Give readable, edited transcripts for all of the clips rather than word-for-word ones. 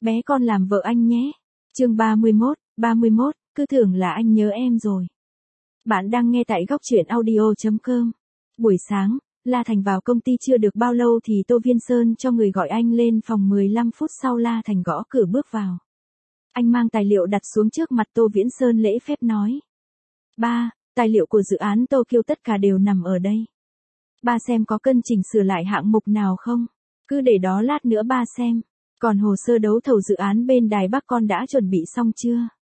Bé con làm vợ anh nhé. Chương 31, cứ tưởng là anh nhớ em rồi. Bạn đang nghe tại góc truyện audio.com. Buổi sáng, La Thành vào công ty chưa được bao lâu thì Tô Viên Sơn cho người gọi anh lên phòng 15 phút sau La Thành gõ cửa bước vào. Anh mang tài liệu đặt xuống trước mặt Tô Viễn Sơn lễ phép nói. Ba, tài liệu của dự án Tokyo tất cả đều nằm ở đây. Ba xem có cần chỉnh sửa lại hạng mục nào không? Cứ để đó lát nữa ba xem. Còn hồ sơ đấu thầu dự án bên Đài Bắc con đã chuẩn bị xong chưa?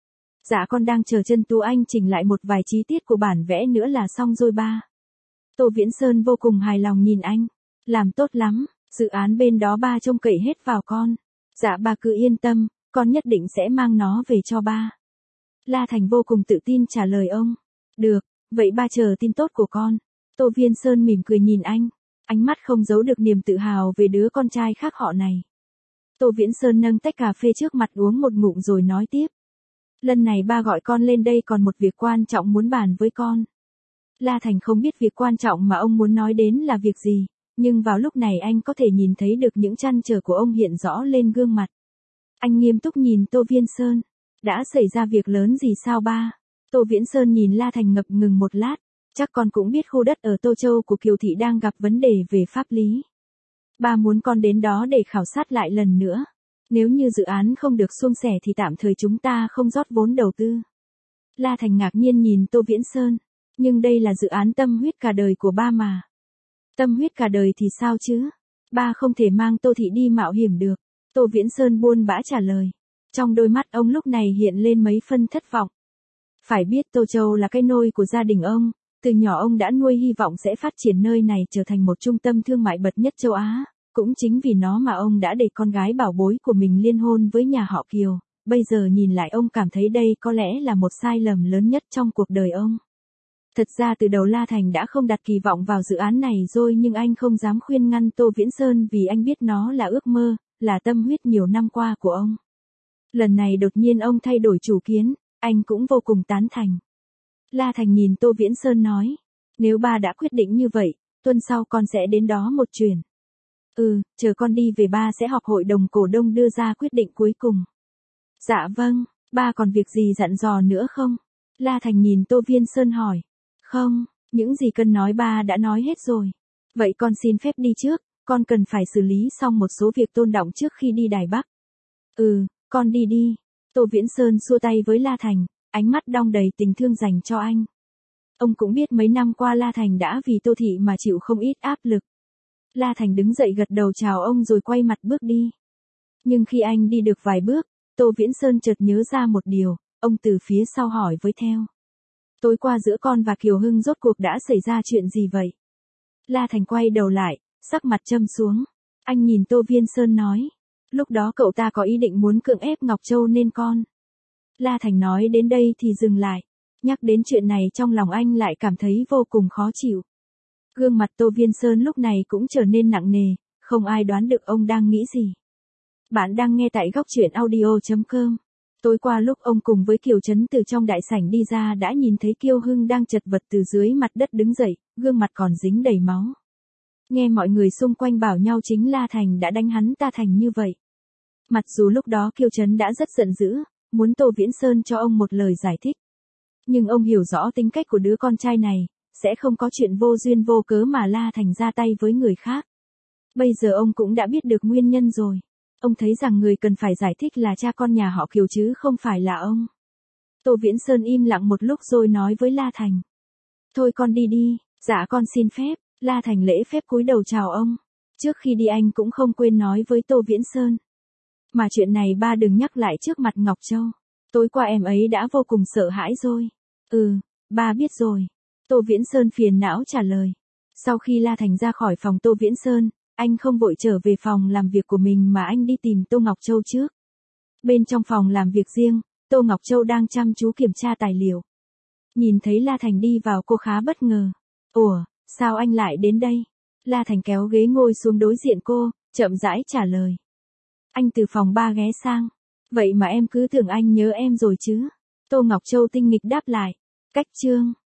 Dạ con đang chờ chân Tú Anh chỉnh lại một vài chi tiết của bản vẽ nữa là xong rồi ba. Tô Viễn Sơn vô cùng hài lòng nhìn anh. Làm tốt lắm, dự án bên đó ba trông cậy hết vào con. Dạ ba cứ yên tâm, con nhất định sẽ mang nó về cho ba. La Thành vô cùng tự tin trả lời ông. Được, vậy ba chờ tin tốt của con. Tô Viên Sơn mỉm cười nhìn anh. Ánh mắt không giấu được niềm tự hào về đứa con trai khác họ này. Tô Viễn Sơn nâng tách cà phê trước mặt uống một ngụm rồi nói tiếp. Lần này ba gọi con lên đây còn một việc quan trọng muốn bàn với con. La Thành không biết việc quan trọng mà ông muốn nói đến là việc gì, nhưng vào lúc này anh có thể nhìn thấy được những trăn trở của ông hiện rõ lên gương mặt. Anh nghiêm túc nhìn Tô Viên Sơn. Đã xảy ra việc lớn gì sao ba? Tô Viễn Sơn nhìn La Thành ngập ngừng một lát. Chắc con cũng biết khu đất ở Tô Châu của Kiều Thị đang gặp vấn đề về pháp lý. Ba muốn con đến đó để khảo sát lại lần nữa. Nếu như dự án không được suôn sẻ thì tạm thời chúng ta không rót vốn đầu tư. La Thành ngạc nhiên nhìn Tô Viễn Sơn. Nhưng đây là dự án tâm huyết cả đời của ba mà. Tâm huyết cả đời thì sao chứ? Ba không thể mang Tô Thị đi mạo hiểm được. Tô Viễn Sơn buồn bã trả lời. Trong đôi mắt ông lúc này hiện lên mấy phân thất vọng. Phải biết Tô Châu là cái nôi của gia đình ông. Từ nhỏ ông đã nuôi hy vọng sẽ phát triển nơi này trở thành một trung tâm thương mại bậc nhất châu Á. Cũng chính vì nó mà ông đã để con gái bảo bối của mình liên hôn với nhà họ Kiều. Bây giờ nhìn lại ông cảm thấy đây có lẽ là một sai lầm lớn nhất trong cuộc đời ông. Thật ra từ đầu La Thành đã không đặt kỳ vọng vào dự án này rồi, nhưng anh không dám khuyên ngăn Tô Viễn Sơn vì anh biết nó là ước mơ, là tâm huyết nhiều năm qua của ông. Lần này đột nhiên ông thay đổi chủ kiến, anh cũng vô cùng tán thành. La Thành nhìn Tô Viễn Sơn nói, nếu ba đã quyết định như vậy, tuần sau con sẽ đến đó một chuyến. Chờ con đi về ba sẽ họp hội đồng cổ đông đưa ra quyết định cuối cùng. Dạ vâng, ba còn việc gì dặn dò nữa không? La Thành nhìn Tô Viên Sơn hỏi. Không, những gì cần nói ba đã nói hết rồi. Vậy con xin phép đi trước, con cần phải xử lý xong một số việc tôn đọng trước khi đi Đài Bắc. Con đi đi. Tô Viễn Sơn xua tay với La Thành, ánh mắt đong đầy tình thương dành cho anh. Ông cũng biết mấy năm qua La Thành đã vì Tô Thị mà chịu không ít áp lực. La Thành đứng dậy gật đầu chào ông rồi quay mặt bước đi. Nhưng khi anh đi được vài bước, Tô Viễn Sơn chợt nhớ ra một điều, ông từ phía sau hỏi với theo. Tối qua giữa con và Kiều Hưng rốt cuộc đã xảy ra chuyện gì vậy? La Thành quay đầu lại, sắc mặt châm xuống. Anh nhìn Tô Viên Sơn nói. Lúc đó cậu ta có ý định muốn cưỡng ép Ngọc Châu nên con. La Thành nói đến đây thì dừng lại. Nhắc đến chuyện này trong lòng anh lại cảm thấy vô cùng khó chịu. Gương mặt Tô Viên Sơn lúc này cũng trở nên nặng nề, không ai đoán được ông đang nghĩ gì. Bạn đang nghe tại góc truyện audio.com. Tối qua lúc ông cùng với Kiều Trấn từ trong đại sảnh đi ra đã nhìn thấy Kiều Hưng đang chật vật từ dưới mặt đất đứng dậy, gương mặt còn dính đầy máu. Nghe mọi người xung quanh bảo nhau chính La Thành đã đánh hắn ta thành như vậy. Mặc dù lúc đó Kiều Trấn đã rất giận dữ, muốn Tô Viễn Sơn cho ông một lời giải thích. Nhưng ông hiểu rõ tính cách của đứa con trai này, sẽ không có chuyện vô duyên vô cớ mà La Thành ra tay với người khác. Bây giờ ông cũng đã biết được nguyên nhân rồi. Ông thấy rằng người cần phải giải thích là cha con nhà họ Kiều chứ không phải là ông. Tô Viễn Sơn im lặng một lúc rồi nói với La Thành. Thôi con đi đi, dạ con xin phép. La Thành lễ phép cúi đầu chào ông. Trước khi đi anh cũng không quên nói với Tô Viễn Sơn. Mà chuyện này ba đừng nhắc lại trước mặt Ngọc Châu. Tối qua em ấy đã vô cùng sợ hãi rồi. Ba biết rồi. Tô Viễn Sơn phiền não trả lời. Sau khi La Thành ra khỏi phòng Tô Viễn Sơn, anh không vội trở về phòng làm việc của mình mà anh đi tìm Tô Ngọc Châu trước. Bên trong phòng làm việc riêng, Tô Ngọc Châu đang chăm chú kiểm tra tài liệu. Nhìn thấy La Thành đi vào cô khá bất ngờ. Ủa, sao anh lại đến đây? La Thành kéo ghế ngồi xuống đối diện cô, chậm rãi trả lời. Anh từ phòng 3 ghé sang. Vậy mà em cứ tưởng anh nhớ em rồi chứ? Tô Ngọc Châu tinh nghịch đáp lại. Cách chương.